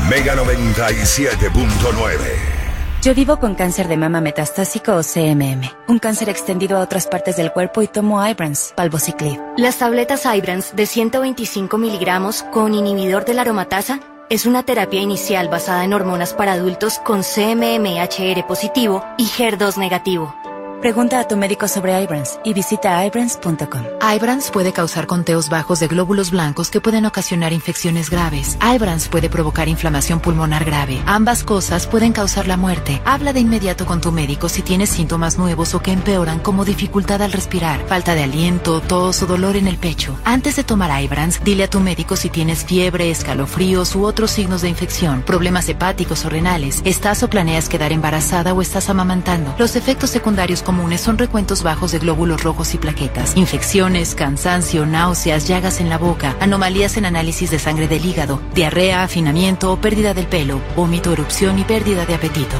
Mega 97.9. Yo vivo con cáncer de mama metastásico o CMM, un cáncer extendido a otras partes del cuerpo y tomo Ibrance, Palbociclib. Las tabletas Ibrance de 125 miligramos con inhibidor de la aromatasa es una terapia inicial basada en hormonas para adultos con CMMHR positivo y HER2 negativo. Pregunta a tu médico sobre Ibrance y visita ibrance.com. Ibrance puede causar conteos bajos de glóbulos blancos que pueden ocasionar infecciones graves. Ibrance puede provocar inflamación pulmonar grave. Ambas cosas pueden causar la muerte. Habla de inmediato con tu médico si tienes síntomas nuevos o que empeoran, como dificultad al respirar, falta de aliento, tos o dolor en el pecho. Antes de tomar Ibrance, dile a tu médico si tienes fiebre, escalofríos u otros signos de infección, problemas hepáticos o renales, estás o planeas quedar embarazada o estás amamantando. Los efectos secundarios comunes son recuentos bajos de glóbulos rojos y plaquetas, infecciones, cansancio, náuseas, llagas en la boca, anomalías en análisis de sangre del hígado, diarrea, afinamiento o pérdida del pelo, vómito, erupción y pérdida de apetito.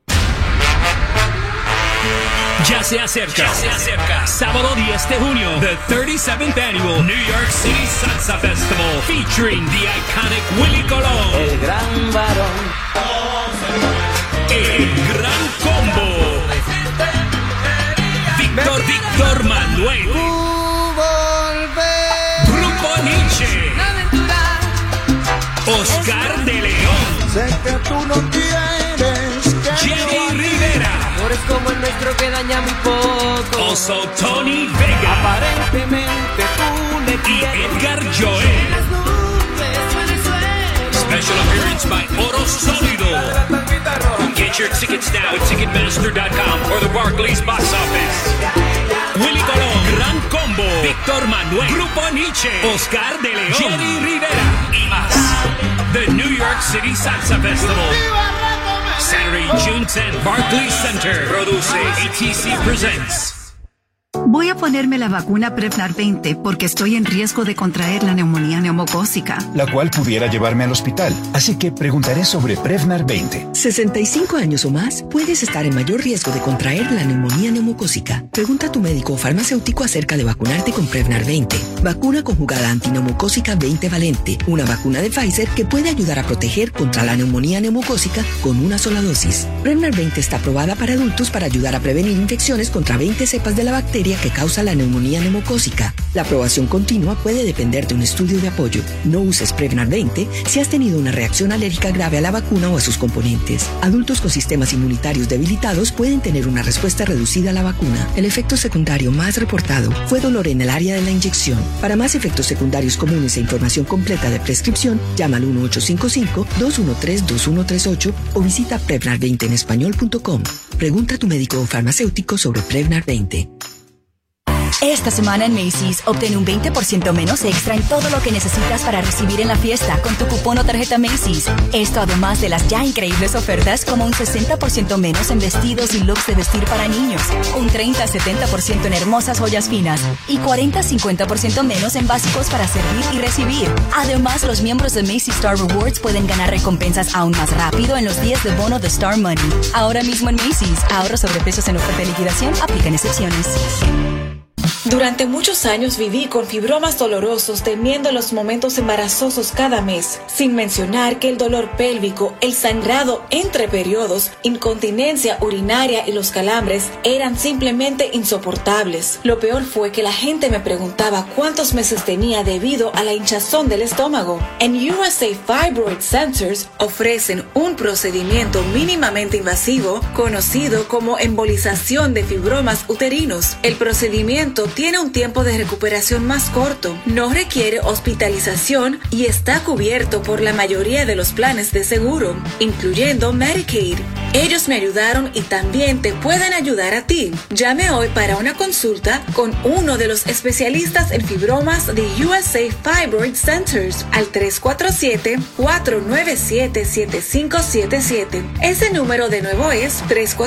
Ya se acerca. Sábado 10 de junio, the 37th Annual New York City Salsa Festival, featuring the iconic Willy Colón, el gran varón, el gran combo, Víctor Manuel, Grupo Nietzsche, Oscar de León, sé que tú no quieres que Jenny Rivera, amores como el nuestro que daña muy poco, Oso Tony Vega, aparentemente tú le y quieres Edgar Joel. Special appearance by Oro Sólido. Get your tickets now at Ticketmaster.com or the Barclays box office. Willy Colón, Gran Combo, Víctor Manuel, Grupo Nietzsche, Oscar de León, Jenny Rivera y más. The New York City Salsa Festival. Saturday, June 10th, Barclays Center. Produce ATC Presents. Voy a ponerme la vacuna Prevnar 20 porque estoy en riesgo de contraer la neumonía neumocócica, la cual pudiera llevarme al hospital. Así que preguntaré sobre Prevnar 20. 65 años o más, puedes estar en mayor riesgo de contraer la neumonía neumocócica. Pregunta a tu médico o farmacéutico acerca de vacunarte con Prevnar 20. Vacuna conjugada antineumocócica 20 valente. Una vacuna de Pfizer que puede ayudar a proteger contra la neumonía neumocócica con una sola dosis. Prevnar 20 está aprobada para adultos para ayudar a prevenir infecciones contra 20 cepas de la bacteria que causa la neumonía neumocócica. La aprobación continua puede depender de un estudio de apoyo. No uses Prevnar 20 si has tenido una reacción alérgica grave a la vacuna o a sus componentes. Adultos con sistemas inmunitarios debilitados pueden tener una respuesta reducida a la vacuna. El efecto secundario más reportado fue dolor en el área de la inyección. Para más efectos secundarios comunes e información completa de prescripción, llama al 1-855-213-2138 o visita Prevnar20enespañol.com. Pregunta a tu médico o farmacéutico sobre Prevnar 20. Esta semana en Macy's, obtén un 20% menos extra en todo lo que necesitas para recibir en la fiesta con tu cupón o tarjeta Macy's. Esto además de las ya increíbles ofertas como un 60% menos en vestidos y looks de vestir para niños, un 30-70% en hermosas joyas finas y 40-50% menos en básicos para servir y recibir. Además, los miembros de Macy's Star Rewards pueden ganar recompensas aún más rápido en los días de bono de Star Money. Ahora mismo en Macy's, ahorros sobre precios en oferta de liquidación, aplican excepciones. Durante muchos años viví con fibromas dolorosos temiendo los momentos embarazosos cada mes, sin mencionar que el dolor pélvico, el sangrado entre periodos, incontinencia urinaria y los calambres eran simplemente insoportables. Lo peor fue que la gente me preguntaba cuántos meses tenía debido a la hinchazón del estómago. En USA Fibroid Centers ofrecen un procedimiento mínimamente invasivo conocido como embolización de fibromas uterinos. El procedimiento tiene un tiempo de recuperación más corto, no requiere hospitalización y está cubierto por la mayoría de los planes de seguro, incluyendo Medicaid. Ellos me ayudaron y también te pueden ayudar a ti. Llame hoy para una consulta con uno de los especialistas en fibromas de USA Fibroid Centers al 347-497-7577. Ese número de nuevo es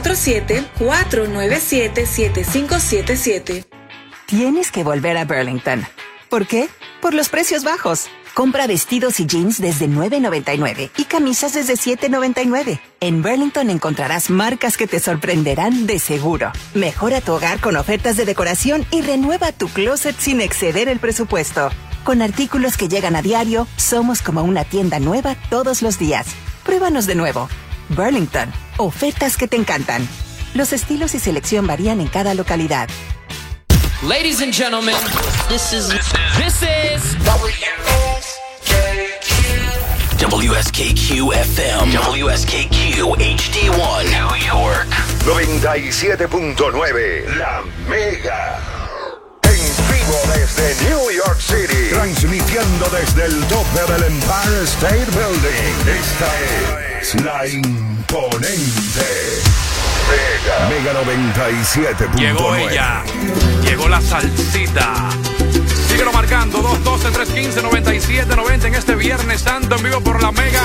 347-497-7577. Tienes que volver a Burlington. ¿Por qué? Por los precios bajos. Compra vestidos y jeans desde $9.99 y camisas desde $7.99. En Burlington encontrarás marcas que te sorprenderán de seguro. Mejora tu hogar con ofertas de decoración y renueva tu closet sin exceder el presupuesto. Con artículos que llegan a diario, somos como una tienda nueva todos los días. Pruébanos de nuevo. Burlington. Ofertas que te encantan. Los estilos y selección varían en cada localidad. Ladies and gentlemen, this is WSKQ FM, WSKQ HD1, New York. 97.9, La Mega. En vivo desde New York City. Transmitiendo desde el tope del Empire State Building. Esta es la imponente Mega 97.9. Llegó ella, llegó la salsita. Síguelo marcando, 212-315-9790 en este Viernes Santo en vivo por la Mega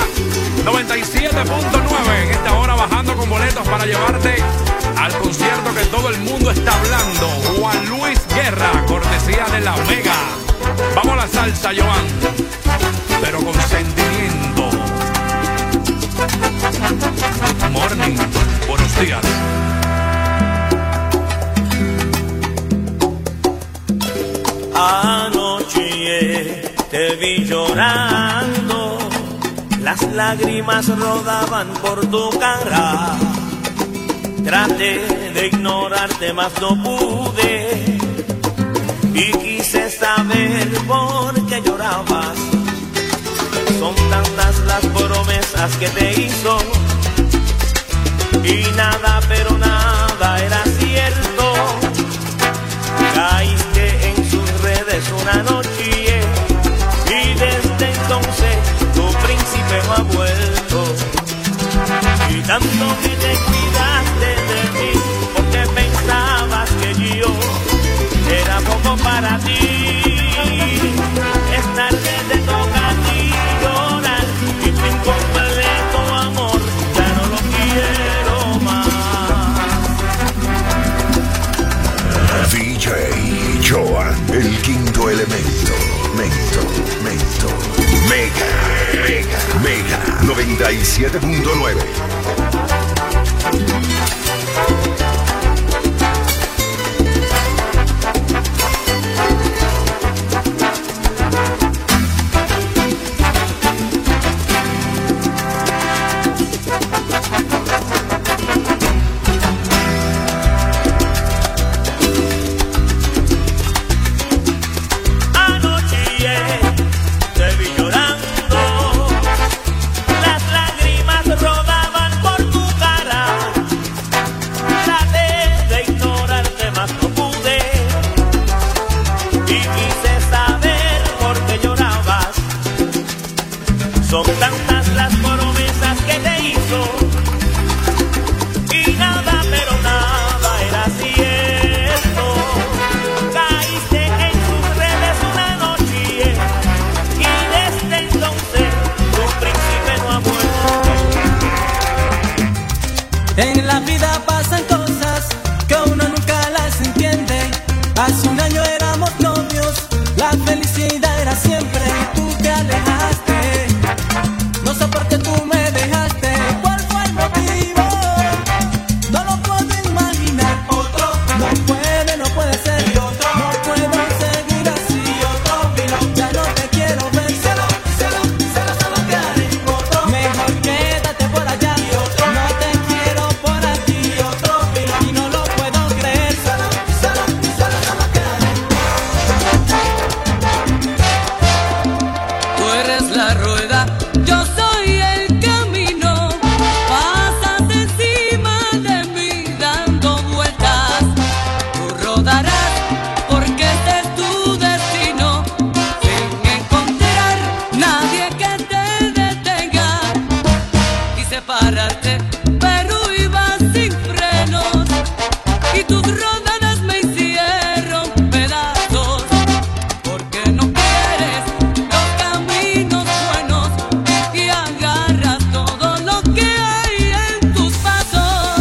97.9. En esta hora bajando con boletos para llevarte al concierto que todo el mundo está hablando. Juan Luis Guerra, cortesía de la Mega. Vamos a la salsa, Joan, pero con sentimiento. Morning, buenos días. Anoche te vi llorando, las lágrimas rodaban por tu cara. Traté de ignorarte, mas no pude, y quise saber por qué llorabas. Son tantas las promesas que te hizo, y nada, pero nada era cierto. Caíste en sus redes una noche, y desde entonces tu príncipe no ha vuelto. Y tanto que te cuidaste de mí, porque pensabas que yo era poco para ti. Es tarde, te toca a ti llorar, y tu incompleto amor ya no lo quiero más. DJ Joan, el quinto elemento. Mega 97.9. Son tantas las promesas que te hizo, y nada, pero nada era cierto. Caíste en sus redes una noche, y desde entonces tu príncipe no ha vuelto. En la vida pasan cosas que uno nunca las entiende. Hace un año éramos novios, la felicidad era siempre, y tú te alejaste. No sé por qué tú me dejaste, ¿cuál fue el motivo? No lo puedo imaginar. Otro no puede ser. Y otro no puedo seguir así. Otro vino, ya no te quiero ver. Solo te haré. Otro mejor quédate por allá. Y otro no te quiero por aquí. Otro vino y no lo puedo creer. Solo te haré. Tú eres la rueda, yo soy el camino, pasas encima de mí dando vueltas. Tú rodarás porque este es tu destino, sin encontrar nadie que te detenga. Quise pararte, pero ibas sin frenos, y tus rodadas me hicieron pedazos, porque no quieres los caminos buenos y agarras todo lo que hay en tus pasos.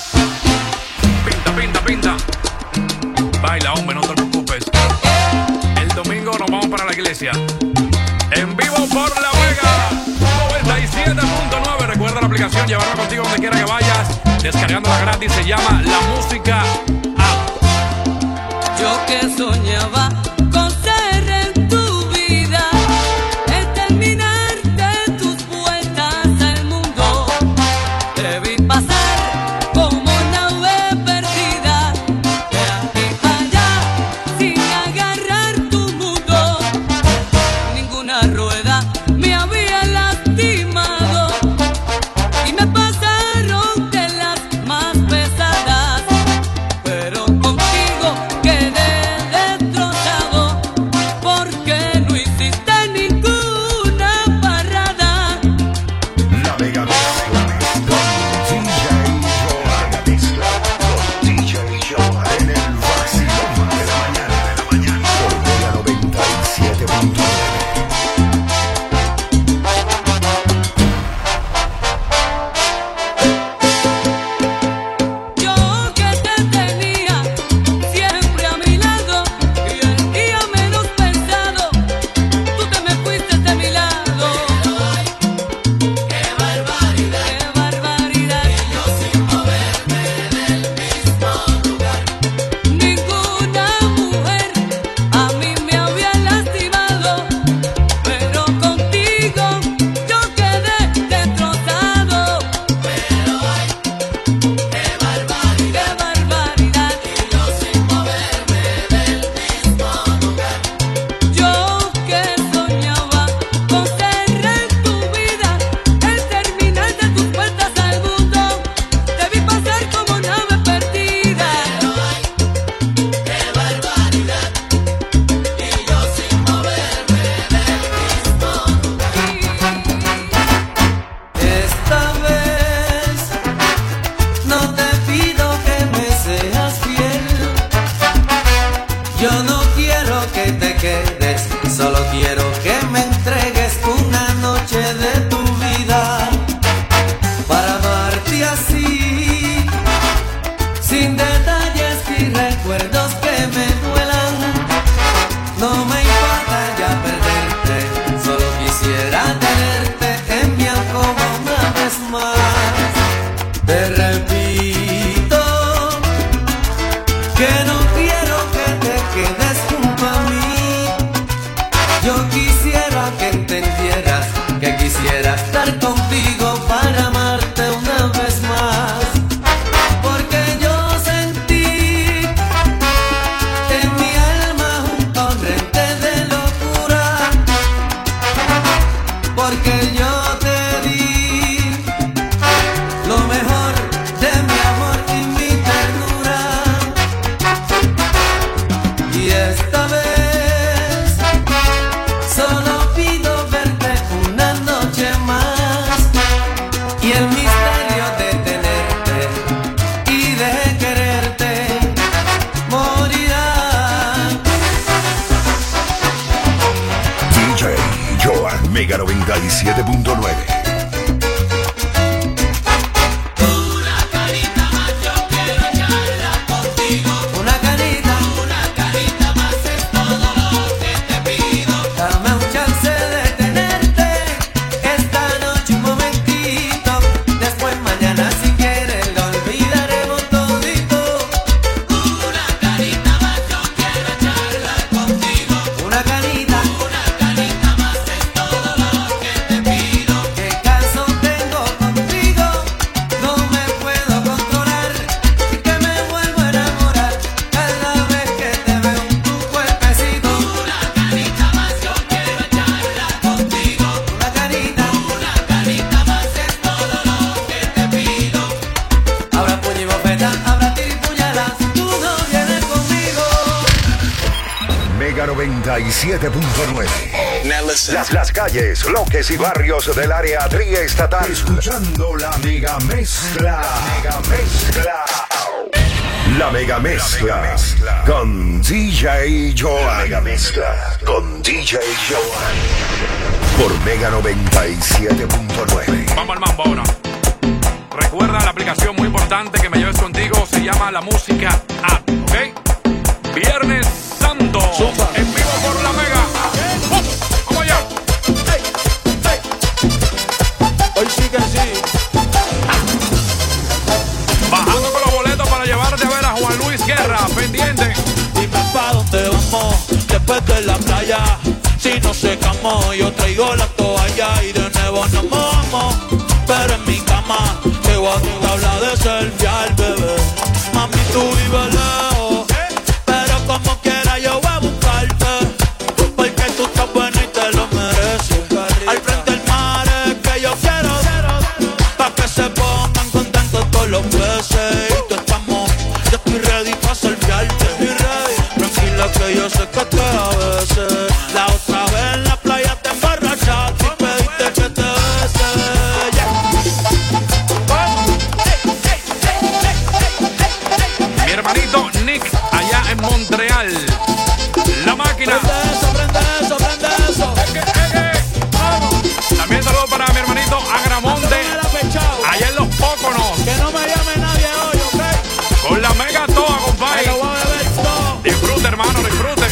Pinta. Baila, hombre, no te preocupes. El domingo nos vamos para la iglesia. En vivo por la Mega 97.9. Recuerda la aplicación, llevarla contigo donde quiera que vayas. Descargándola gratis, se llama La Música App. Yo que soñaba con ser en tu vida, el terminar de tus vueltas al mundo. quisiera estar contigo para amarte una vez más. Porque yo sentí en mi alma un torrente de locura. Porque yo te di lo mejor de mi amor y mi ternura. Y esta vez solo pido verte una noche más. Y el misterio de tenerte y de quererte morirá. DJ Joan, Mega 97.9. Dame un chance de tenerte esta noche un momentito. Después mañana si quieres lo olvidaremos todito. Una carita más, yo quiero echarla contigo. Una carita más es todo lo que te pido. ¿Qué caso tengo contigo? No me puedo controlar y que me vuelvo a enamorar cada vez que te veo en tu cuerpecito. Una carita más, yo quiero echarla contigo. Una carita más es todo lo que te pido. Ahora puño y bofeta, ahora tiro y puñalas, tú no vienes conmigo. Mega 97.9. Las calles, bloques y barrios del área triestatal. Escuchando la Mega Mezcla. La Mega Mezcla. Con DJ Joan. Mega Mezcla con DJ Joan. Por Mega 97.9. Vamos al mambo ahora. Recuerda la aplicación muy importante que me lleves contigo. Se llama La Música App. ¿Ok? Viernes Santo. En vivo por la Mega. Vamos allá. Hoy sí que sí. Bajando con los boletos para llevarte a ver a Juan Luis Guerra. Pendiente. Dime pa' dónde vamos después de la playa. Si nos secamos, yo traigo la toalla y de nuevo nos mojamos. Pero en mi cama, que voy a hablar de selfie al bebé. Mami, tú vives lejos, pero como quiera yo voy a buscarte. Porque tú estás buena y te lo mereces. Al frente del mar es que yo quiero, pa' que se pongan contentos todos los peces. Y tú estamos, yo estoy ready pa' selfiearte. Tranquila que yo sé que te a veces. La otra vez en la playa te emborrachaste y pediste que te bese. Mi hermanito Nick, allá en Montreal. La máquina. Prende eso. También saludo para mi hermanito Agramonte, allá en Los Póconos. Que no me llame nadie hoy, ¿ok? Con la Mega toda, compadre. Me lo voy a beber todo. Disfrute, hermano, disfrute.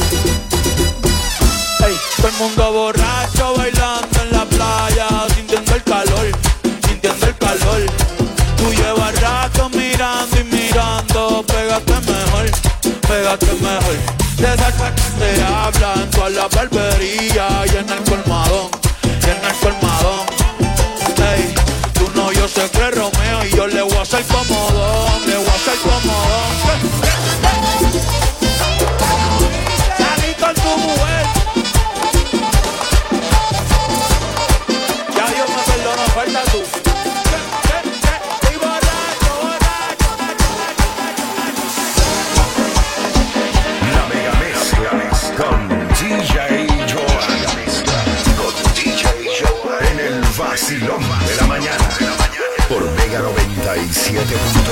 Hey, todo el mundo borracho bailando en la playa, sintiendo el calor. Tú llevas rato mirando y mirando, pégate mejor. De esas que te hablan, toda la barbería y en el colmadón. Hey, tú no, yo sé que es Romeo y yo le voy a hacer comodón. Salí con tu mujer. Ya Dios me perdona, falta tú. Estoy borracho. La Mega Mezcla con DJ Joan. Con DJ Joan. En el vacilón de la mañana. Por Mega 97.9.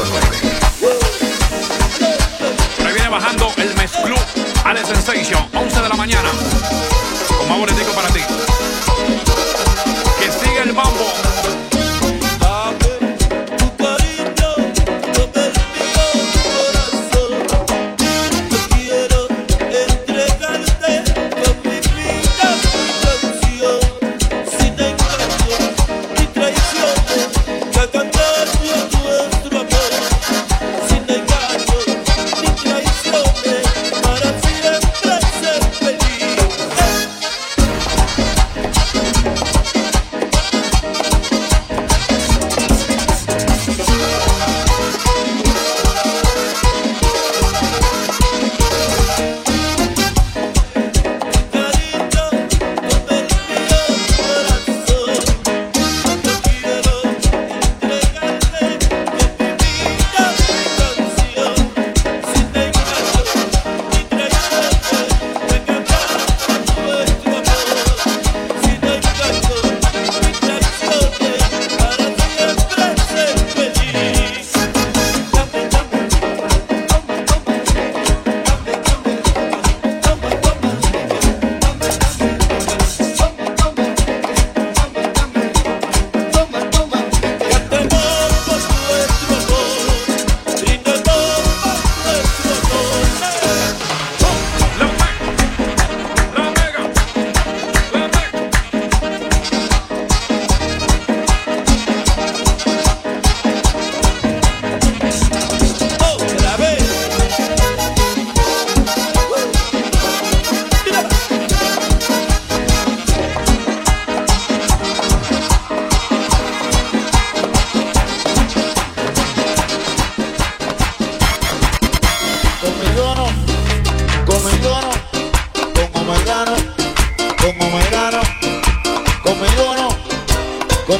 Por ahí viene bajando el Mezclú Ale Sensation, 11 de la mañana. Con más boletico para ti. Que sigue el mambo.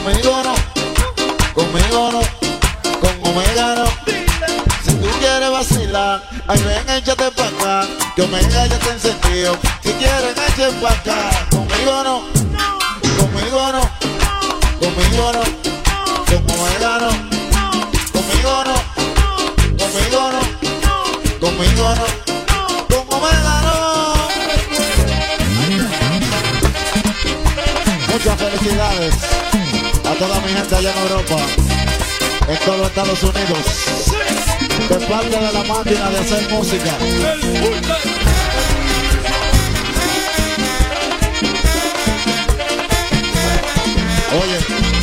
Conmigo no, conmigo no, con Omega no. Si tú quieres vacilar, ay ven, échate pa' acá, que Omega ya está encendido. Si quieren, echen pa' acá. Conmigo no, conmigo no, conmigo no, con Omega no. Conmigo no, conmigo no, conmigo no, con Omega no. Muchas felicidades a toda mi gente allá en Europa, en todos los Estados Unidos, de parte de la máquina de hacer música. Oye,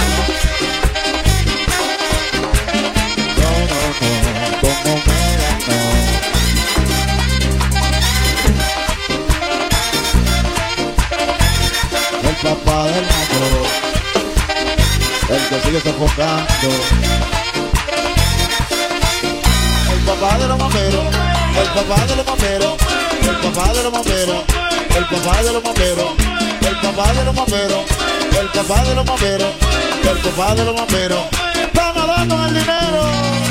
no, como Omega no. El papá del mambo, el que sigue sofocando. El papá de los bomberos, el papá de los bomberos, el papá de los bomberos, el papá de los bomberos, el papá de los bomberos, el papá de los bomberos, el papá de los bomberos. Estamos dando el dinero.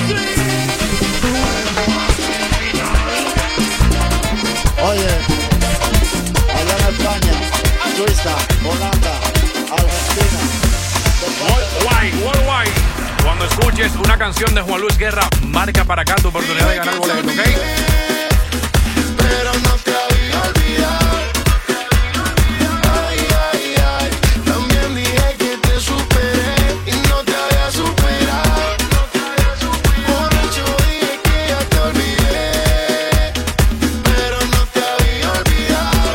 Oye, allá en España, Suiza, Holanda, Argentina. Worldwide. Cuando escuches una canción de Juan Luis Guerra, marca para acá tu oportunidad de ganar boleto, ¿ok? Pero no te había olvidado. Ay, ay, ay. También dije que te superé y no te había superado. Por hecho dije que ya te olvidé, pero no te había olvidado.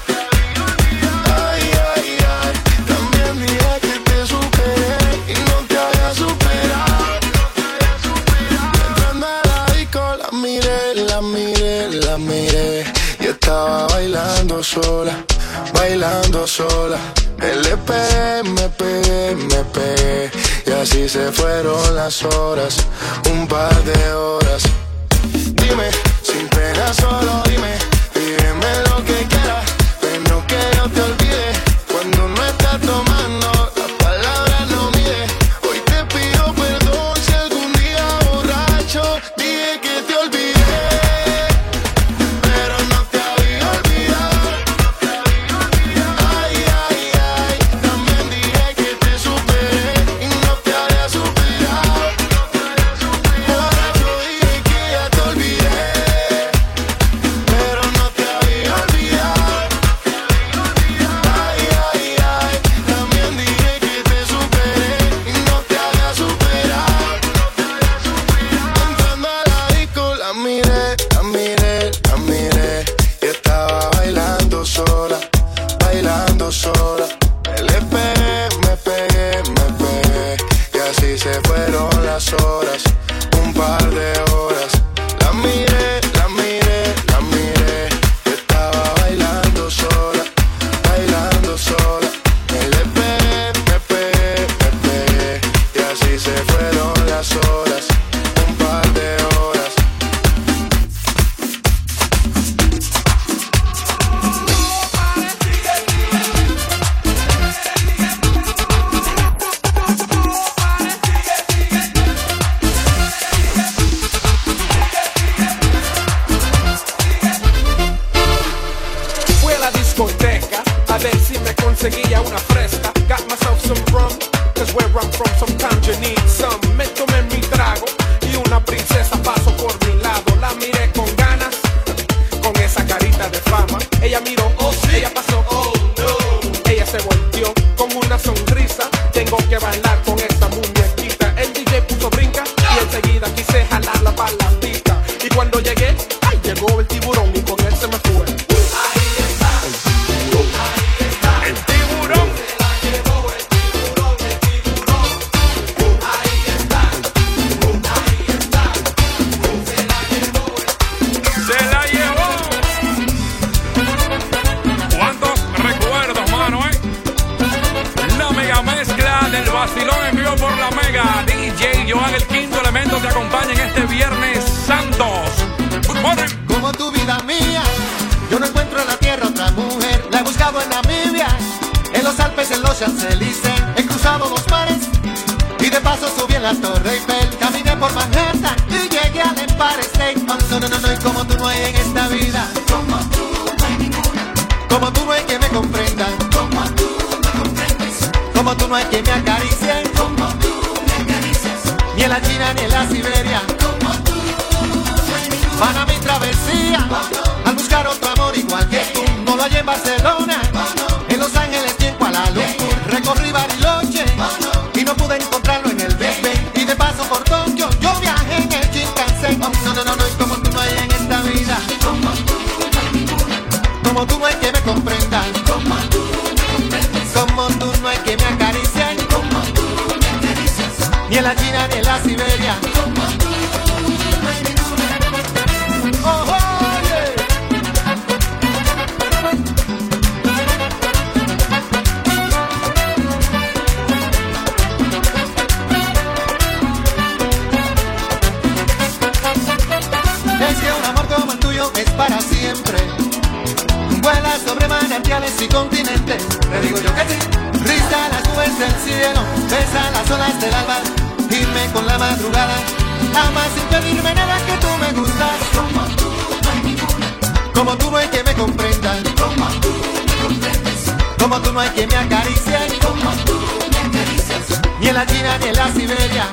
Ay, ay, ay. También dije que te superé y no te había superado. Entrando a la disco la miré, la miré, la miré. Y estaba bailando sola, bailando sola. Le pegué, me pegué, me pegué. Y así se fueron las horas, un par de horas. Dime, sin pena solo dime, pídeme lo que quieras, pero que yo te olvide. Cuando no estás tomando, las palabras no mide. Hoy te pido perdón si algún día borracho dije que te olvidé, pero no te había olvidado. Ay, ay, ay. También dije que te superé y no te había superado. Borracho dije que ya te olvidé, pero no te había olvidado. Ay, ay, ay. También dije que te superé y no te había superado. Entrando a la disco la miré, la miré, la miré. Y estaba bailando sola, bailando sola. Le pegué, me pegué, me pegué. Y así se fueron las horas, un par de horas. La miré, la miré, la miré. Y estaba bailando sola, bailando sola. Le pegué, me pegué, me pegué. Y así se fueron las horas, un par de horas. Fui a la discoteca a ver si me conseguía una fresca. Got myself some rum, cause where I'm from sometimes you need some. Me tomé mi trago y una princesa pasó por mi lado. La miré con ganas, con esa carita de fama. Ella miró, oh sí, ella pasó, oh no. Ella se volteó con una sonrisa. Tengo que bailar con esta muñequita. El DJ puso brinca y enseguida quise jalarla para la pista. Y cuando llegué, ay, llegó el tiburón y con él se me fue. El tiburón. Se la llevó. ¿Cuántos recuerdos, mano, La mega mezcla del vacilón en vivo por la Mega. DJ Joan, el quinto elemento, te acompaña en este Viernes Santos. Good morning. Como tu vida mía, yo no encuentro en la tierra otra mujer. La he buscado en Namibia, en los Alpes, en los Champs-Élysées, en cruzado los mares y de paso subí en la Torre Eiffel. Caminé por Manhattan y llegué al Empire State. Oh, no, y como tú no hay en esta vida. Como tú no hay ninguna. Como tú no hay que me comprenda. Como tú me comprendes. Como tú no hay que me acaricie. Como tú me acaricias. Ni en la China ni en la Siberia. Como tú no hay ninguna. Para mi travesía, al buscar otro amor igual que tú. No lo hallé en Barcelona, en Los Ángeles y en Kuala Lumpur. Recorrí Bariloche y no pude encontrarlo en el Big Ben. Y de paso por Tokio yo viajé en el Shinkansen. Oh, no, y como tú no hay en esta vida. Como tú no hay ninguna. Como tú no hay que me comprenda. Como tú me comprendes. Como tú no hay que me acaricien. Como tú me acaricias. Ni en la China ni en la Siberia. Como tú no hay ninguna. Oh, yeah. Es que un amor como el tuyo es para siempre. Vuela sobre manantiales y continentes. Te digo yo que sí. Risa las nubes del cielo, besa las olas del alba. Irme con la madrugada, ama sin pedirme nada, que tú me gustas. Como tú no hay ninguna. Como tú no hay que me comprendan. Como tú me comprendes. Como tú no hay que me acaricien. Como tú me acaricias. Ni en la China ni en la Siberia.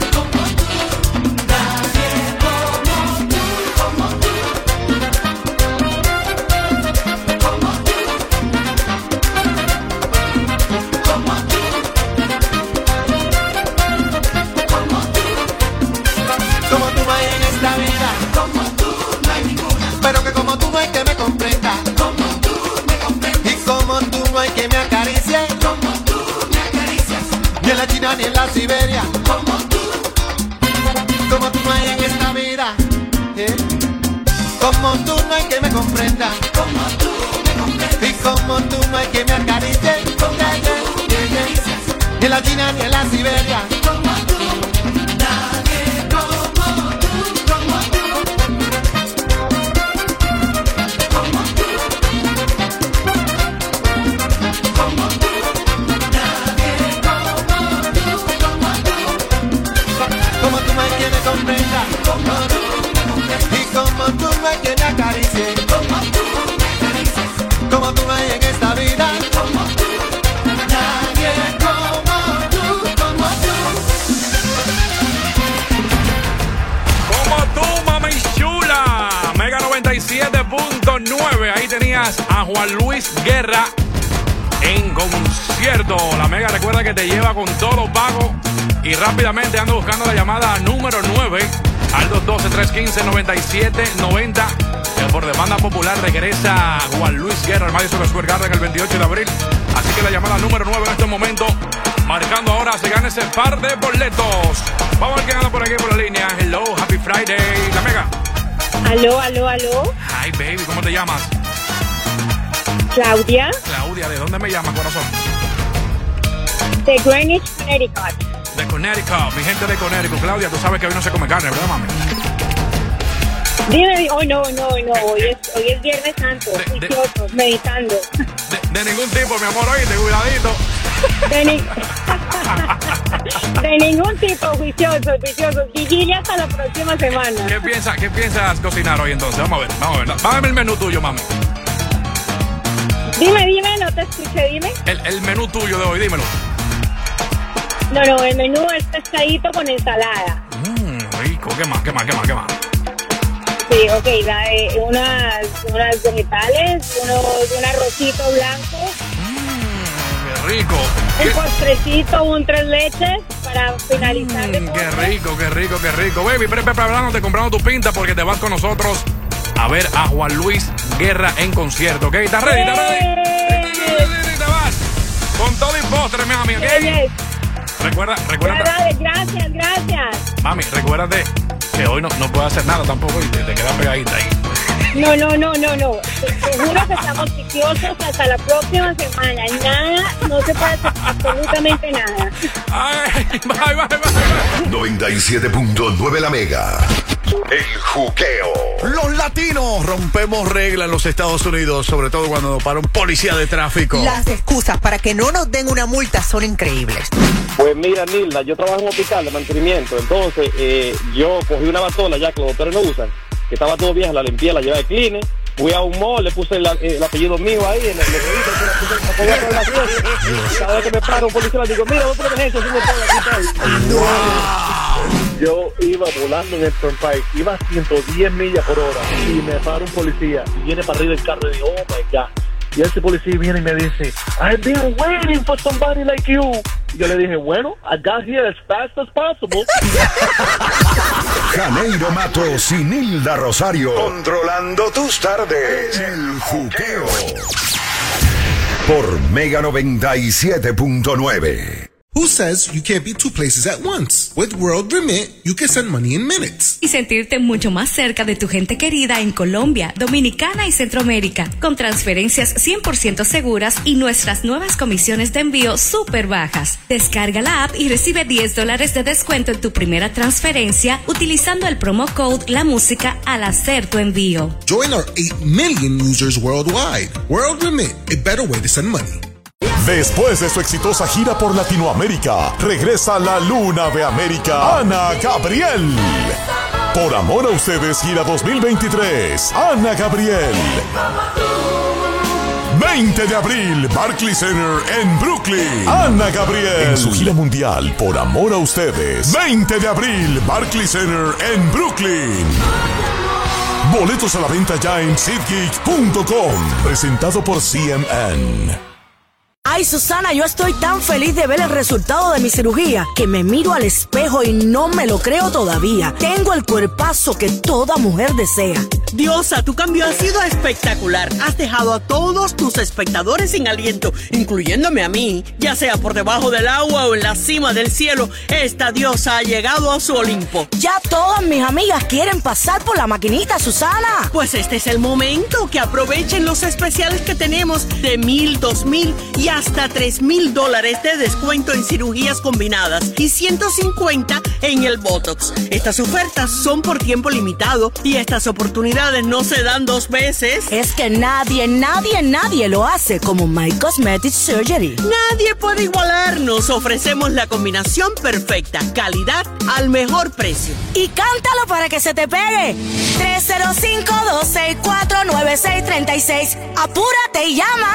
Pero que como tú no hay que me comprenda. Como tú me comprendes. Y como tú no hay que me acaricie. Como tú me acaricias. Ni en la China ni en la Siberia. Como tú no hay en esta vida. Como tú no hay que me comprenda. Como tú me comprendes. Y como tú no hay que me acaricie. Como tú me acaricias. Ni en la China ni en la Siberia. Como tú. Nadie como tú. Como tú. Como tú no hay que me comprenda, como tú me comprendes. Y como tú no hay que me acaricie, como tú me acaricias. Como tú no hay en esta vida, como tú. Nadie como tú, como tú. Como tú, mami chula. Mega 97.9. Ahí tenías a Juan Luis Guerra en concierto. La Mega, recuerda que te lleva con todos los pagos. Y rápidamente ando buscando la llamada número 9 al 212-315-9790. Por demanda popular regresa Juan Luis Guerra al Madison Square Garden el 28 de abril. Así que la llamada número 9 en este momento, marcando ahora, se gana ese par de boletos. Vamos a ver quién anda por aquí por la línea. Hello, happy Friday. La Mega. Aló. Hi, baby, ¿cómo te llamas? Claudia. Claudia, ¿de dónde me llamas, corazón? De Greenwich, Connecticut. De Connecticut, mi gente de Connecticut. Claudia, tú sabes que hoy no se come carne, ¿verdad, mami? Dime, no, hoy es Viernes Santo, juicioso, meditando. De ningún tipo, mi amor, oíste, cuidadito. De ningún tipo, juicioso. Vigilia hasta la próxima semana. ¿Qué piensas cocinar hoy entonces? Vamos a ver. Dame el menú tuyo, mami. Dime, no te escuché, dime. El menú tuyo de hoy, dímelo. No, el menú es pescadito con ensalada. Rico, ¿qué más? Sí, ok, unas vegetales, un arrocito blanco. Qué rico. Un postrecito, un 3 leches para finalizar. Qué rico. Baby, preparándote, comprando tu pinta porque te vas con nosotros a ver a Juan Luis Guerra en concierto, ¿ok? ¿Estás ready? Te vas con todo y postre, mi amiga, ¿ok? Yes. Recuerda. Gracias. Mami, recuérdate que hoy no puedo hacer nada tampoco y te quedas pegadita ahí. No. Te juro que estamos viciosos hasta la próxima semana. Nada, no se puede hacer absolutamente nada. Ay, bye. 97.9 La Mega. El juqueo. Los latinos rompemos reglas en los Estados Unidos, sobre todo cuando nos para un policía de tráfico. Las excusas para que no nos den una multa son increíbles. Pues mira, Nilda, yo trabajo en un hospital de mantenimiento, entonces yo cogí una batola ya que los doctores no usan, que estaba todo vieja, la limpié, la llevé al cleaner, fui a un mall, le puse el apellido mío ahí en el cada vez que me para un policía le digo, mira, voy por emergencia, yo iba volando en el Turnpike, iba a 110 millas por hora y me para un policía y viene para arriba del carro y digo, oh my God. Y ese policía viene y me dice, I've been waiting for somebody like you. Y yo le dije, bueno, I got here as fast as possible. Janeiro Matos y Nilda Rosario. Controlando tus tardes. El juqueo. Por Mega 97.9. Who says you can't be two places at once? With World Remit, you can send money in minutes. Y sentirte mucho más cerca de tu gente querida en Colombia, Dominicana y Centroamérica, con transferencias 100% seguras y nuestras nuevas comisiones de envío súper bajas. Descarga la app y recibe $10 de descuento en tu primera transferencia utilizando el promo code La Música al hacer tu envío. Join our 8 million users worldwide. World Remit, a better way to send money. Después de su exitosa gira por Latinoamérica, regresa a la Luna de América, Ana Gabriel. Por amor a ustedes, gira 2023, Ana Gabriel. 20 de abril, Barclays Center en Brooklyn, Ana Gabriel. En su gira mundial, Por amor a ustedes, 20 de abril, Barclays Center en Brooklyn. Boletos a la venta ya en SeatGeek.com. Presentado por CNN. Ay, Susana, yo estoy tan feliz de ver el resultado de mi cirugía que me miro al espejo y no me lo creo todavía. Tengo el cuerpazo que toda mujer desea. Diosa, tu cambio ha sido espectacular. Has dejado a todos tus espectadores sin aliento, incluyéndome a mí. Ya sea por debajo del agua o en la cima del cielo, esta diosa ha llegado a su Olimpo. Ya todas mis amigas quieren pasar por la maquinita, Susana. Pues este es el momento, que aprovechen los especiales que tenemos de $1,000, $2,000 y hasta $3,000 de descuento en cirugías combinadas y $150 en el Botox. Estas ofertas son por tiempo limitado y estas oportunidades no se dan dos veces. Es que nadie lo hace como My Cosmetic Surgery. Nadie puede igualarnos. Ofrecemos la combinación perfecta, calidad al mejor precio. Y cántalo para que se te pegue. 305-264-9636. Apúrate y llama.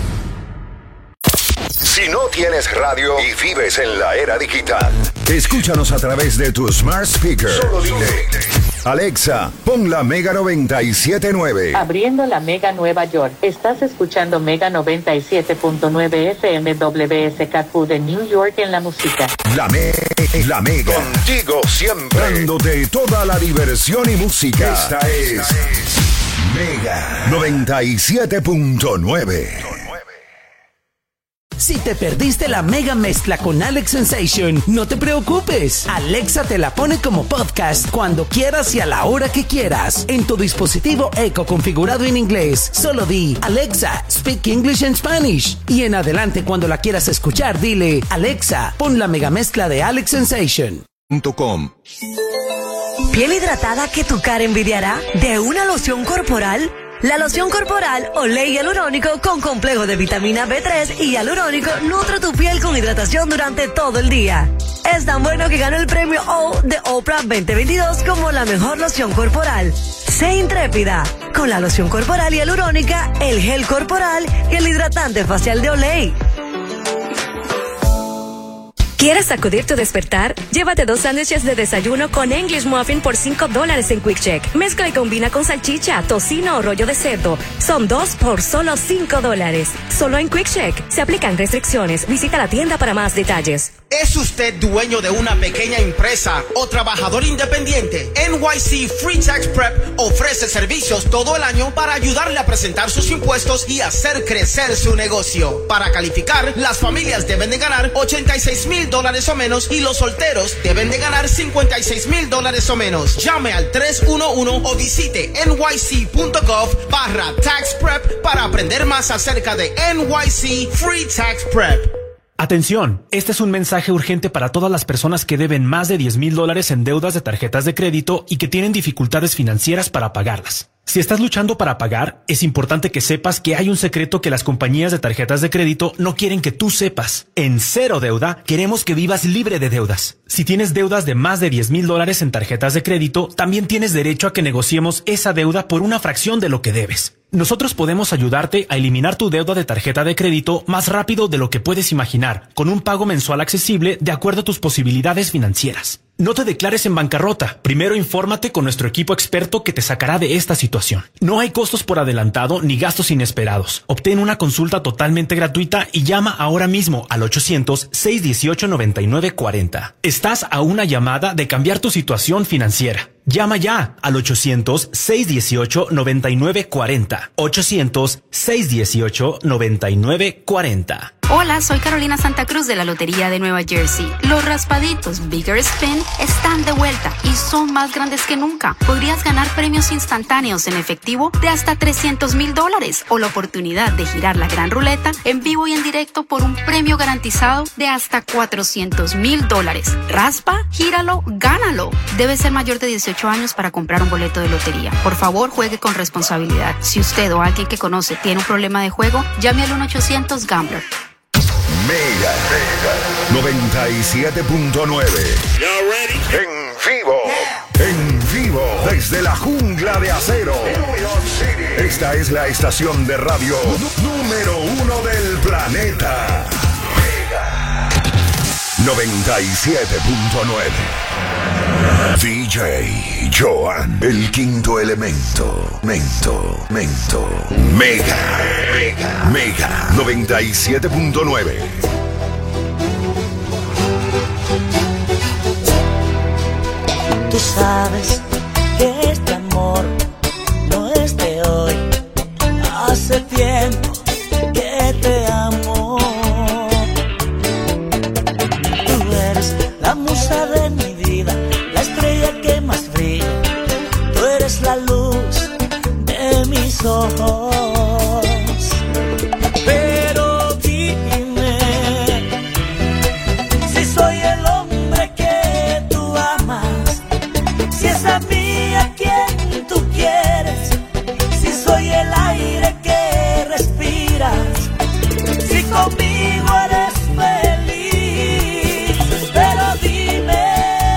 Si no tienes radio y vives en la era digital, escúchanos a través de tu smart speaker. Solo dile, Alexa, pon la Mega 97.9. Abriendo la Mega Nueva York. Estás escuchando Mega 97.9 FM WSKQ de New York en la música. La Mega. Contigo siempre. Dándote toda la diversión y música. Esta es Mega 97.9. Si te perdiste la mega mezcla con Alex Sensation, no te preocupes. Alexa te la pone como podcast cuando quieras y a la hora que quieras. En tu dispositivo Echo configurado en inglés, solo di Alexa, speak English and Spanish. Y en adelante, cuando la quieras escuchar, dile Alexa, pon la mega mezcla de Alex Sensation. ¿Piel hidratada que tu cara envidiará? ¿De una loción corporal? La loción corporal Olay hialurónico con complejo de vitamina B3 y hialurónico nutre tu piel con hidratación durante todo el día. Es tan bueno que ganó el premio O de Oprah 2022 como la mejor loción corporal. Sé intrépida con la loción corporal hialurónica, el gel corporal y el hidratante facial de Olay. ¿Quieres sacudir tu despertar? Llévate 2 sándwiches de desayuno con English Muffin por $5 en Quick Check. Mezcla y combina con salchicha, tocino o rollo de cerdo. Son 2 por solo $5. Solo en Quick Check. Se aplican restricciones. Visita la tienda para más detalles. ¿Es usted dueño de una pequeña empresa o trabajador independiente? NYC Free Tax Prep ofrece servicios todo el año para ayudarle a presentar sus impuestos y hacer crecer su negocio. Para calificar, las familias deben de ganar $86,000 $100,000 o menos y los solteros deben de ganar $56,000 o menos. Llame al 311 o visite nyc.gov/tax prep para aprender más acerca de NYC Free Tax Prep. Atención, este es un mensaje urgente para todas las personas que deben más de $10,000 en deudas de tarjetas de crédito y que tienen dificultades financieras para pagarlas. Si estás luchando para pagar, es importante que sepas que hay un secreto que las compañías de tarjetas de crédito no quieren que tú sepas. En Cero Deuda, queremos que vivas libre de deudas. Si tienes deudas de más de $10,000 en tarjetas de crédito, también tienes derecho a que negociemos esa deuda por una fracción de lo que debes. Nosotros podemos ayudarte a eliminar tu deuda de tarjeta de crédito más rápido de lo que puedes imaginar, con un pago mensual accesible de acuerdo a tus posibilidades financieras. No te declares en bancarrota. Primero infórmate con nuestro equipo experto que te sacará de esta situación. No hay costos por adelantado ni gastos inesperados. Obtén una consulta totalmente gratuita y llama ahora mismo al 800-618-9940. Estás a una llamada de cambiar tu situación financiera. Llama ya al 800-618-9940. 800-618-9940. Hola, soy Carolina Santa Cruz de la Lotería de Nueva Jersey. Los raspaditos Bigger Spin están de vuelta y son más grandes que nunca. Podrías ganar premios instantáneos en efectivo de hasta $300,000 o la oportunidad de girar la gran ruleta en vivo y en directo por un premio garantizado de hasta $400,000. Raspa, gíralo, gánalo. Debe ser mayor de 18 años para comprar un boleto de lotería. Por favor, juegue con responsabilidad. Si usted o alguien que conoce tiene un problema de juego, llame al 1-800-GAMBLER. Mega 97.9. En vivo. En vivo. Desde la jungla de acero. Esta es la estación de radio número 1 del planeta. Mega 97.9. DJ Joan, el quinto elemento. Mega 97.9. Tú sabes que este amor no es de hoy. Hace tiempo que te amo. Tú eres la musa de mi vida, la estrella que más brilla. Tú eres la luz de mis ojos. Pero dime si soy el hombre que tú amas, si es a mí a quien tú quieres, si soy el aire que respiras, si conmigo eres feliz. Pero dime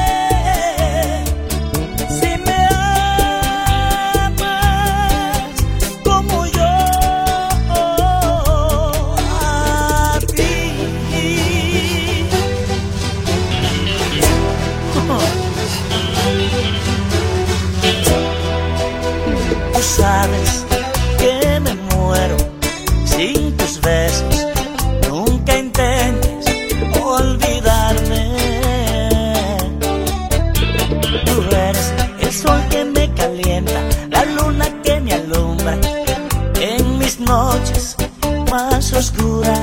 si me amas como yo a ti. Tú sabes que me muero sin tus besos. Nunca intentes olvidarme. Tú eres el sol que me calienta, la luna que me alumbra en mis noches más oscuras.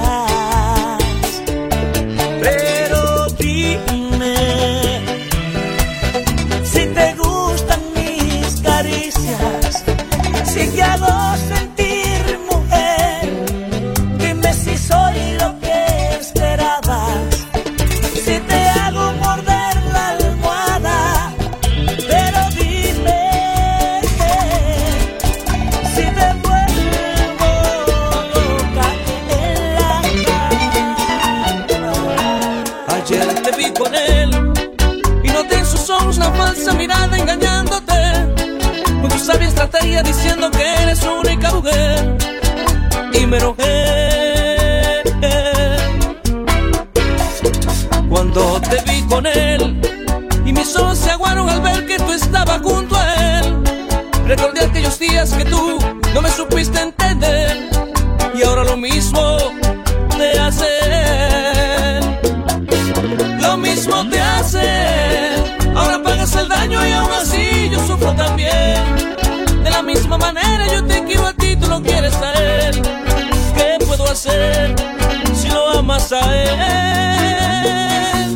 Pero dime si te gustan mis caricias, si te hago sentir mujer. Dime si soy lo que esperabas, si te hago morder la almohada. Pero dime si te vuelvo loca en la cama. Ayer te vi con él y noté en sus ojos la falsa mirada engañándote, con tu sabia estrategia diciendo que eres su única mujer. Y me enojé cuando te vi con él y mis ojos se aguaron al ver que tú estabas junto a él. Recordé aquellos días que tú no me supiste entender y ahora lo mismo te hace él. Lo mismo te hace. Ahora pagas el daño y aún así yo sufro también. De la misma manera yo te quiero a ti, tú lo quieres a él. ¿Qué puedo hacer si lo amas a él?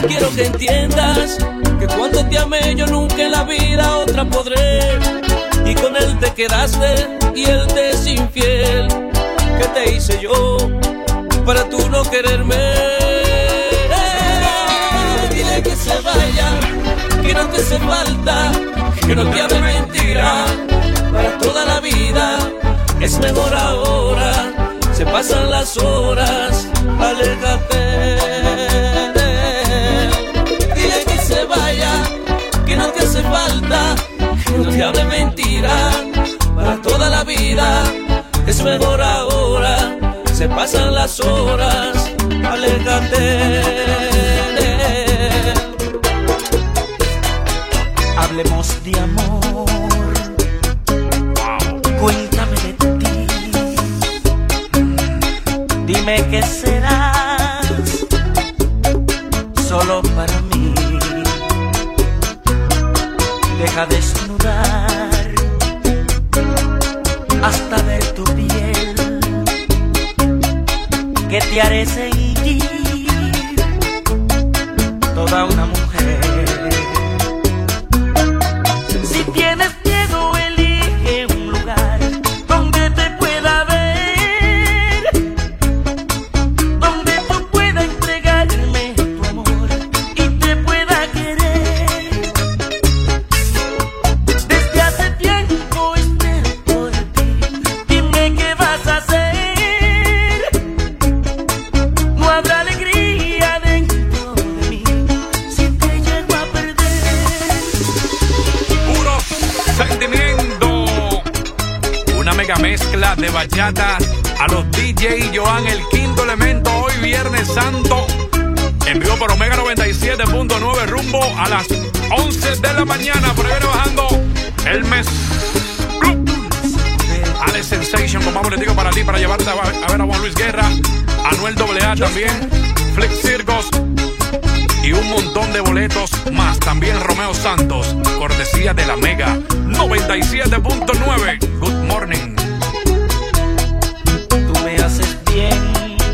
quiero que entiendas que cuando te amé yo nunca en la vida otra podré. Y con él te quedaste y él te es infiel. ¿Qué te hice yo para tú no quererme? Dile que se vaya, que no te hace falta, que no te hable mentira para toda la vida. Es mejor ahora, se pasan las horas, aléjate de él. Dile que se vaya, que no te hace falta, que no te hable mentira para toda la vida. Es mejor ahora, se pasan las horas, aléjate de él. Hablemos de amor, cuéntame de ti, dime qué serás solo para mí. Deja desnudar hasta ver tu piel, que te haré seguir toda una mujer. Si tienes miedo, elige un lugar donde te pueda ver, donde tú puedas entregarme tu amor y te pueda querer. Desde hace tiempo espero por ti, dime qué vas a hacer. No habrá alegría dentro de mí si te llego a perder. Puro sentimiento. Una mega mezcla de bachata a los DJ Joan, el quinto elemento, hoy Viernes Santo. En vivo por Omega 97.9 rumbo a las 11 de la mañana. Por ahí viene bajando el mes. Alex Sensation, como vamos les digo, para ti, para llevarte a ver a Juan Luis Guerra, Anuel AA también, Flick Circus y un montón de boletos más. También Romeo Santos, cortesía de la Mega 97.9. Good morning. Tú me haces bien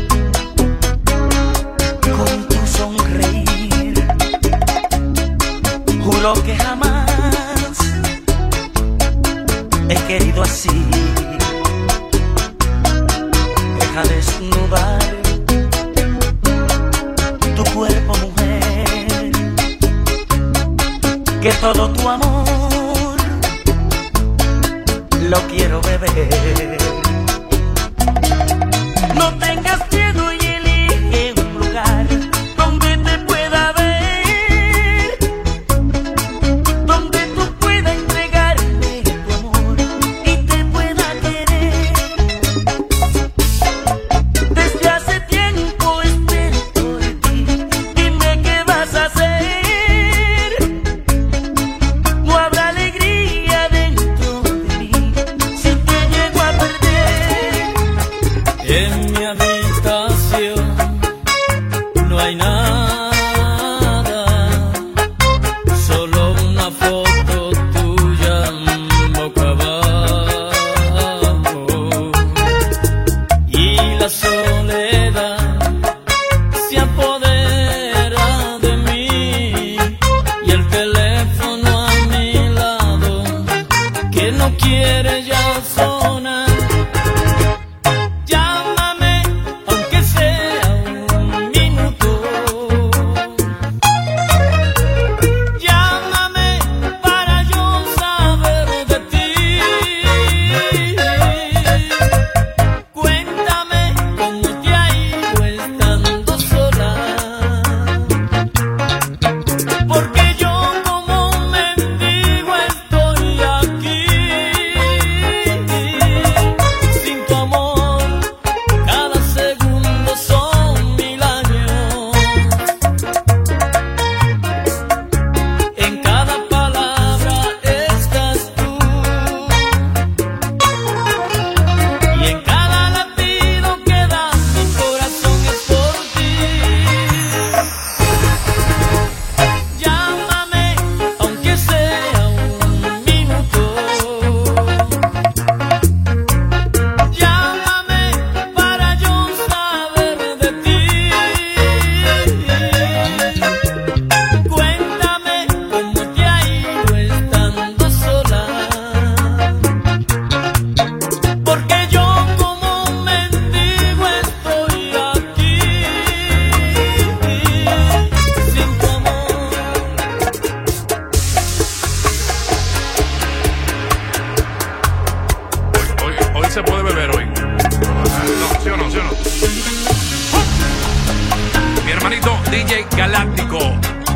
con tu sonreír. Juro que jamás he querido así. Deja desnudar tu cuerpo, mujer, que todo tu amor lo quiero beber. No tengas miedo y elige un lugar donde te pueda ver, donde tú puedas entregarme tu amor y te pueda querer. Desde hace tiempo espero por ti, dime qué vas a hacer. No habrá alegría dentro de mí si te llego a perder. En mi habitación no hay nada, solo una foto tuya boca abajo, y la soledad se apodera de mí.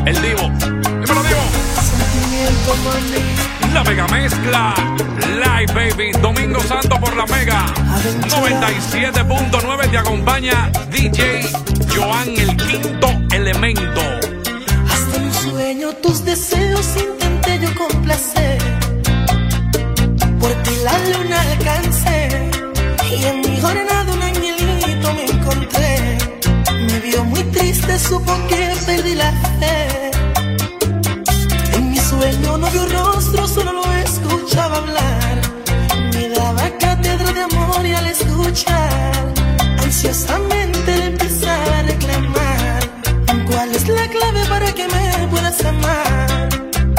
el Divo. Dímelo, Divo. La Mega Mezcla Live, baby. Domingo Santo por la Mega 97.9. Te acompaña DJ Joan, el quinto elemento. Hasta en un sueño tus deseos intenté yo complacer. Por ti la luna alcancé y en mi jornada un angelito me encontré. Me vio muy triste, supo que perdí la fe. En mi sueño no vio rostro, solo lo escuchaba hablar. Me daba cátedra de amor y al escuchar ansiosamente le empezaba a reclamar: ¿cuál es la clave para que me puedas amar?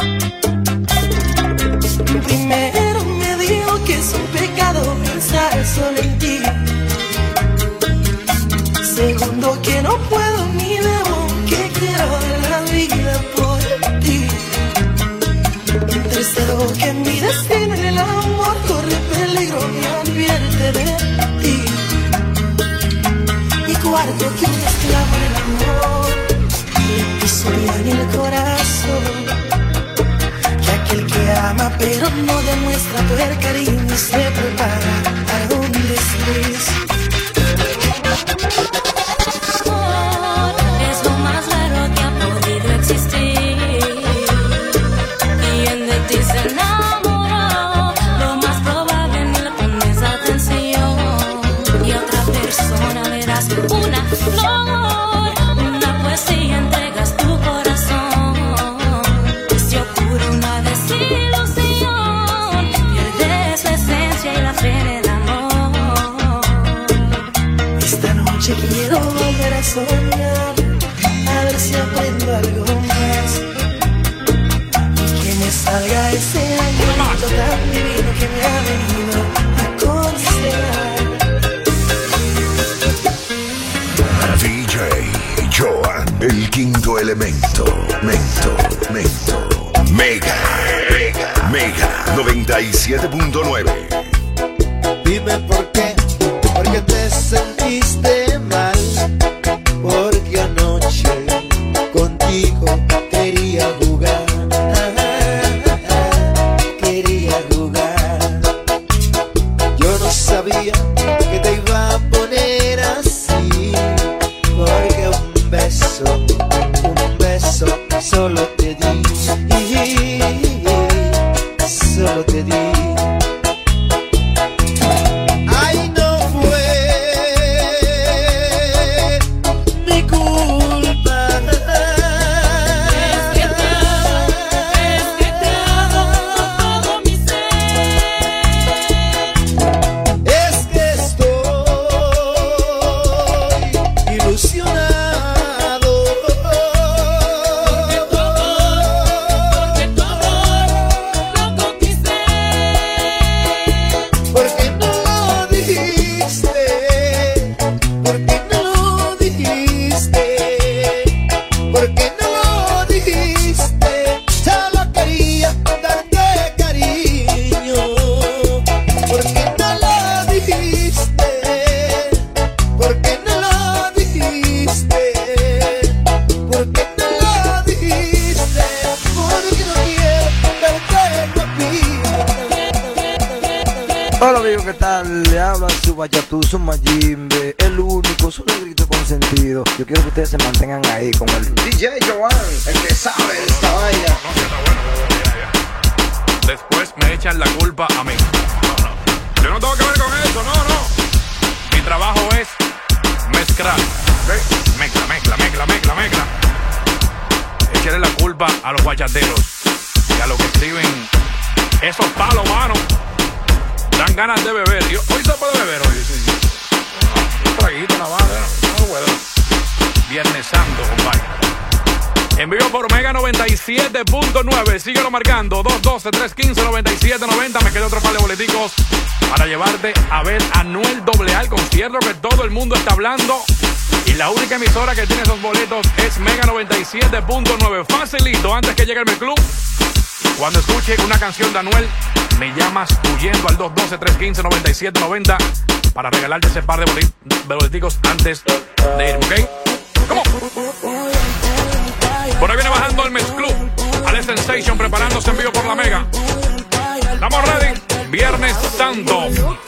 Primero me dijo que es un pecado pensar solo en ti. Segundo, que no puedo ni debo, que quiero dar la vida por ti. Tercero, que mi destino en el amor corre peligro, me advierte de ti. Y cuarto, que un esclavo en el amor le pisotean el corazón. Que aquel que ama pero no demuestra todo el cariño y se prepara para un desliz. Es lo más raro que ha podido existir. Quien de ti se enamoró, lo más probable ni le pones atención. Y a otra persona le das una flor, una poesía, entregas tu corazón. Y se ocurre una desilusión, pierdes la esencia y la fe en el amor. Esta noche quiero volver a soñar, a ver si aprendo algo más. Y que me salga ese angelito tan divino que me ha venido a aconsejar. DJ Joan, el quinto elemento. Mega 97.9. Dime por qué te sentiste mal, porque anoche contigo quería jugar, Yo no sabía que te iba a poner así, porque un beso solo te di, solo te di. Ay, no fue mi culpa. Es que te amo con todo mi ser. Es que estoy ilusionado. Porque todo lo conquisté. Porque no lo dijiste, porque no lo dijiste, porque no lo dijiste. Solo quería darte cariño, porque no lo dijiste, porque no lo dijiste, porque no lo dijiste, porque no quiero darte guapito. Hola amigos, ¿qué tal? Le habla su Bayatuso Mayimbe, el único, su negrito consentido. Yo quiero que ustedes se mantengan ahí con el DJ Joan, el que sabe de esta vaina. Después me echan la culpa a mí. No. Yo no tengo que ver con eso, no. Mi trabajo es mezclar. ¿Ok? Mezcla. Echarle la culpa a los bachateros y a los que escriben esos palos, mano. Dan ganas de beber. Hoy se puede beber hoy. Sí. Un traguito, una banda. No puedo. Viernes Santo, compadre. En vivo por Mega 97.9. Síguelo marcando. 212-315-9790. Me quedé otro par de boleticos para llevarte a ver a Anuel AA, el concierto que todo el mundo está hablando. Y la única emisora que tiene esos boletos es Mega 97.9. Facilito, antes que llegue el club. Cuando escuche una canción de Anuel, me llamas huyendo al 212-315-9790 para regalarte ese par de boleticos antes de irme, ¿ok? ¿Cómo? Por ahí viene bajando el Mezclú. Alex Sensation preparándose en vivo por la Mega. Estamos ready. Viernes Santo.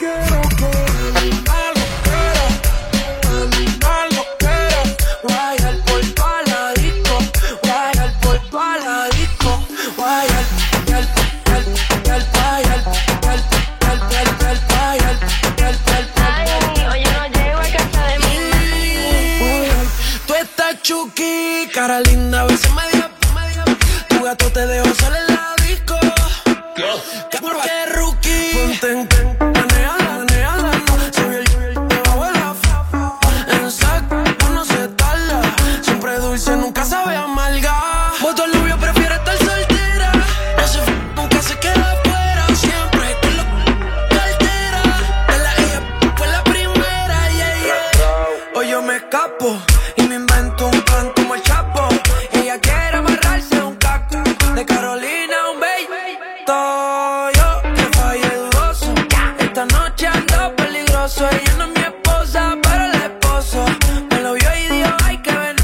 Chucky, cara linda, a veces me diga, tu gato te dejó solo en la disco. ¿Qué rookie? Ponte, maneala, sube el debajo de la fa. En saco, no se tarda, siempre dulce, nunca sabe amarga. Voto al novio, prefiere estar soltera, no se nunca se queda afuera, siempre con la cartera. De la ella fue la primera, yeah. Hoy yo me escapo. Un plan como el Chapo. Ella quiere amarrarse a un caco. De Carolina un beito. Yo que fallé dudoso. Esta noche ando peligroso. Ella no es mi esposa, pero el esposo me lo vio y dijo, ay, que ven.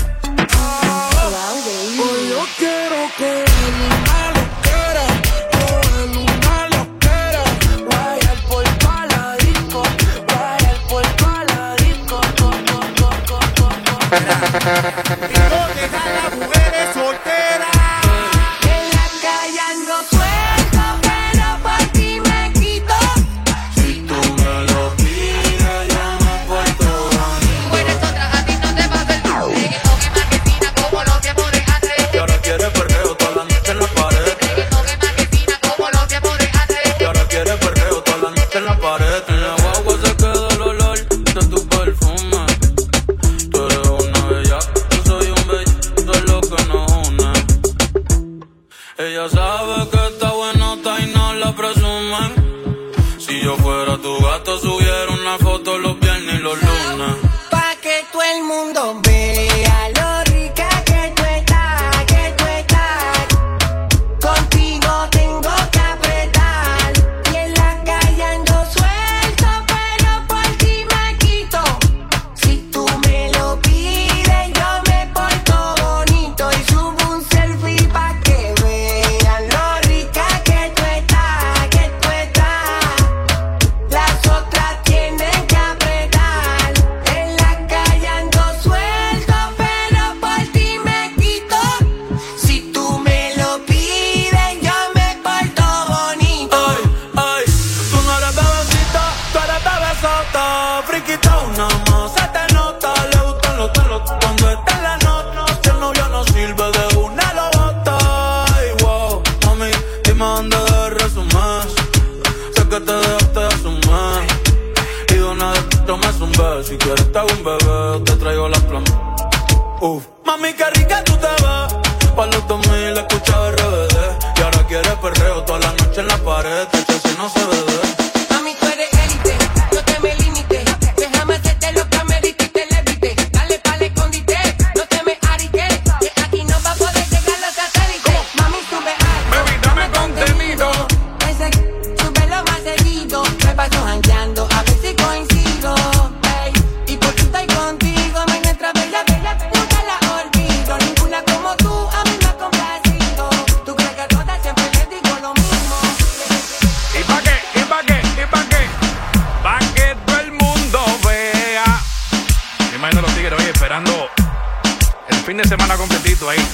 Hoy yo quiero que una loquera. Una loquera. Vaya por toda la disco. Vaya por toda la disco. Las mujeres solteras. En la calle ando suelto, pero por ti me quito. Si tú me lo pides, yo me porto bonito. Tú eres otra, a ti no te va a hacer reggaetón que marquesina como los tiempos de antes. Y ahora quiere perreo toda la noche en la pared. Reggaetón que marquesina como los tiempos de antes. Y ahora quiere perreo toda la noche en la pared. En la guagua se queda el olor de tu perfume. Tú eres una bella, yo soy un bello, es lo que nos une. Ella sabe que está buenota y no la presumen. Si yo fuera tu gato, subiera una foto los viernes y los lunes. Pa' que todo el mundo vea lo rica que tú estás, que tú estás. Contigo tengo que apretar. Y en la calle ando suelto, pero por ti me quito. Si tú me lo pides, yo me porto bonito. Y subo un selfie pa' que vean lo rica que tú estás, que tú estás. Las otras tienen que apretar. En la calle ando suelto, pero por ti me quito. Si tú me lo pides, yo me porto bonito. Ay, tú no eres bebecita, tú eres bebesota. Friquita, una más se te nota. Le gustan los telos cuando está en la noche. El novio no sirve, de una lo bota. Ay, wow, mami, dime dónde debes resumir. Sé que te dejaste de asumir. Y de una vez tomas un beso. Si quieres te hago un bebé, te traigo la plama. Mami, qué rica tú te ves. Pa' los 2000 escuchaba RBD. Y ahora quieres perreo toda la noche en la pared. Te echo si no se bebe. Mami, tú eres élite, no te me limites. Déjame hacerte lo que me diste y te levite. Dale pa'l escondite, no te me ariques. Que aquí no va a poder llegar los satélites. Mami, sube alto, Baby, dame contenido. ese, súbelo más seguido. Me paso jangueando, a ver si coincido. Ey, y por qué estoy contigo, mi nuestra bella, nunca la olvido. Ninguna como tú, a mí me ha complacido. Tú crees que a todas siempre les digo lo mismo. ¿Y pa' qué? ¿Y pa' qué? ¿Y pa' qué? Pa' que todo el mundo vea. Me imagino los tigres hoy esperando el fin de semana completito ahí.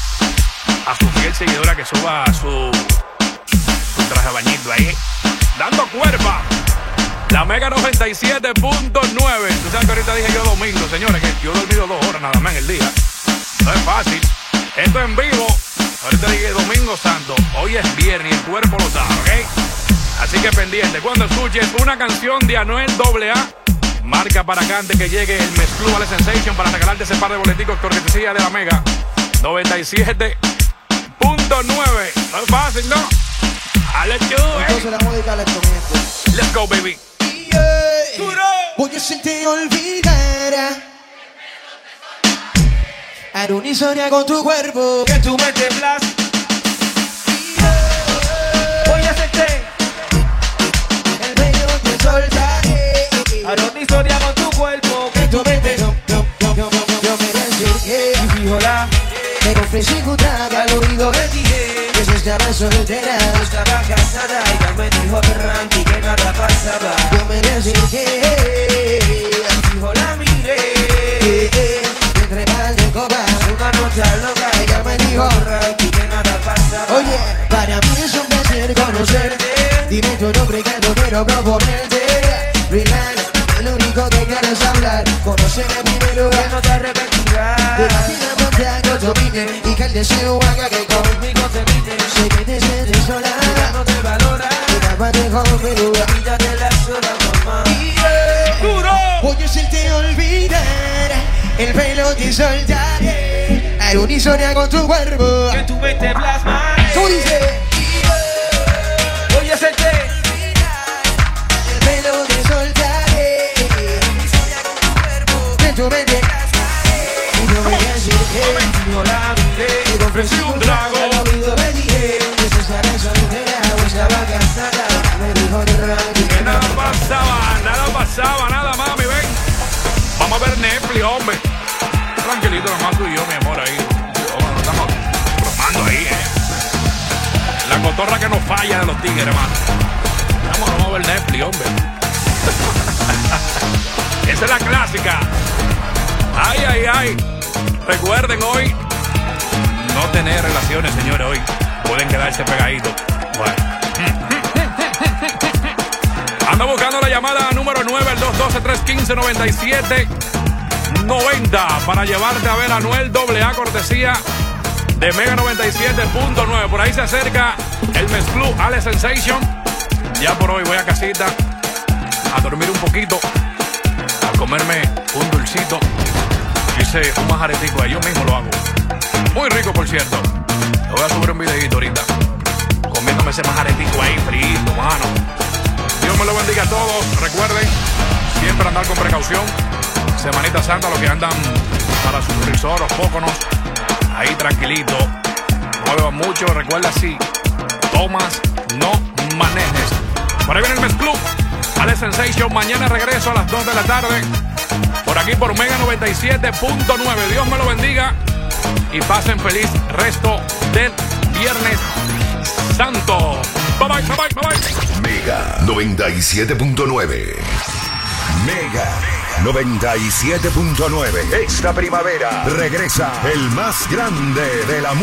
A su fiel seguidora que suba su traje de bañito ahí. Dando cuerpa. La Mega 97.9. Tú sabes que ahorita dije yo domingo, señores, que yo he dormido 2 horas nada más en el día. No es fácil. Esto en vivo. Ahorita dije domingo santo. Hoy es viernes y el cuerpo lo sabe, ¿ok? Así que pendiente. Cuando escuches una canción de Anuel AA, marca para acá antes que llegue el Mezclú Alex Sensation para regalarte ese par de boleticos cortesía de la Mega 97.9. No es fácil, ¿no? Alex, Entonces la música le comienza. let's go, baby. Voy a hacerte olvidar. Haré una historia con tu cuerpo. Que tú me temblas. Voy a hacerte el bello te soltaré. Haré una historia con tu cuerpo. Que tú me yo me ofrecí un trago al oído le dije que si estaba soltera o estaba casada. Ella me dijo tranqui que nada pasaba. Yo me acerqué, fijo la miré, entre mal de copas, una noche loca. Ella me dijo tranqui que nada pasaba. Oye, para mí es un placer conocerte. Dime tu nombre que no quiero proponerte. Relax, lo único que quieres hablar. Conóceme primero que no te arrepentirás. De la montaña domine y que el deseo haga que conmigo termine. Sé que te sientes sola, no te valora. Escápate conmigo, quítate la sola, mamá. ¡Duro! Voy a hacerte olvidar, el pelo te soltaré. Al unísono con tu cuerpo, que tu mente plasmaré. Tú dices, voy a hacerte el pelo te soltaré. Que tu mente y no me acerqué, no la miré. Y te ofrecí un trago al oído me dije que si estaré soltera o estaba casada. Me dijo tranqui que nada pasaba, nada mami, ven. Vamos a ver Netflix, hombre. Tranquilito, nomás tú y yo, mi amor, ahí. No estamos bromando ahí, La cotorra que nos falla de los tigres, hermano. Vamos a ver Netflix, hombre. Esa es la clásica. Ay. Recuerden hoy no tener relaciones, señores. Hoy pueden quedarse pegaditos. Bueno. Ando buscando la llamada número 9, el 212-315-9790 para llevarte a ver a Anuel AA, cortesía de Mega 97.9. Por ahí se acerca el Mezclú Ale Sensation. Ya por hoy voy a casita a dormir un poquito, a comerme un dulcito. Hice un majaretico ahí, yo mismo lo hago. Muy rico, por cierto. Le voy a subir un videito ahorita comiéndome ese majaretico ahí frito, mano. Dios me lo bendiga a todos. Recuerden siempre andar con precaución. Semanita Santa, los que andan para sus risoros, póconos, ahí tranquilito. No beban mucho. Recuerda, si tomas, no manejes. Por ahí viene el Mezclú Ale Sensation. Mañana regreso a las 2 de la tarde. Por aquí por Mega 97.9. Dios me lo bendiga y pasen feliz resto del Viernes Santo. Bye bye. Mega 97.9. Mega 97.9. Esta primavera regresa el más grande de la música.